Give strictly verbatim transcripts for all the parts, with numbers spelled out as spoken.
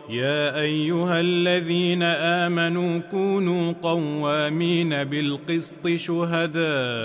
يا أيها الذين آمنوا كونوا قوامين بالقسط شهداء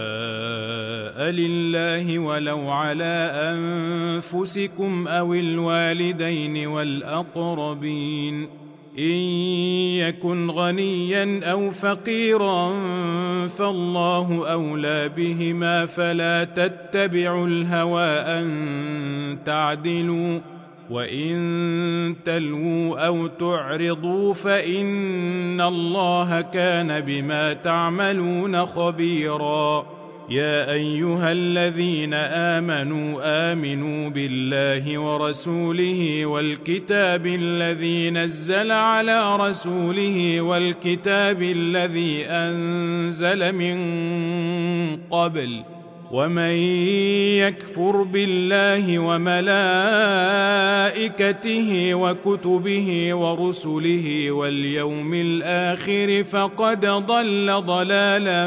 لله ولو على أنفسكم أو الوالدين والأقربين إن يكن غنيا أو فقيرا فالله أولى بهما فلا تتبعوا الهوى أن تعدلوا وإن تلووا أو تعرضوا فإن الله كان بما تعملون خبيرا. يا أيها الذين آمنوا آمنوا بالله ورسوله والكتاب الذي نزل على رسوله والكتاب الذي أنزل من قبل ومن يكفر بالله وملائكته وكتبه ورسله واليوم الآخر فقد ضل ضلالا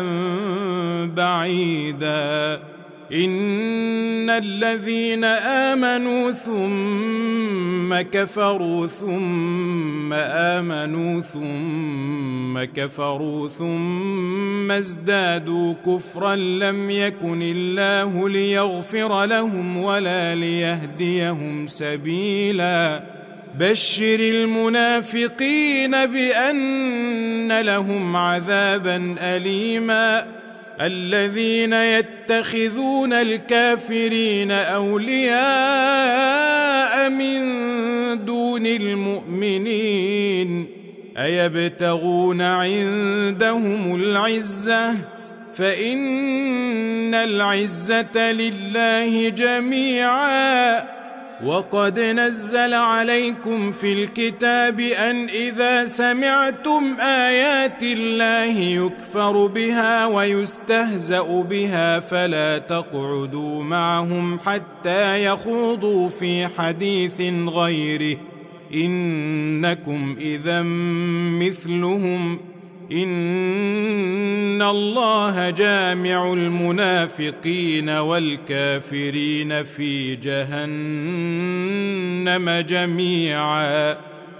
بعيدا. إن الذين آمنوا ثم كفروا ثم آمنوا ثم كفروا ثم ازدادوا كفرا لم يكن الله ليغفر لهم ولا ليهديهم سبيلا. بشر المنافقين بأن لهم عذابا أليما. الذين يتخذون الكافرين أولياء من دون المؤمنين أيبتغون عندهم العزة فإن العزة لله جميعا. وقد نزل عليكم في الكتاب أن إذا سمعتم آيات الله يكفر بها ويستهزأ بها فلا تقعدوا معهم حتى يخوضوا في حديث غيره إنكم إذا مثلهم إن الله جامع المنافقين والكافرين في جهنم جميعا.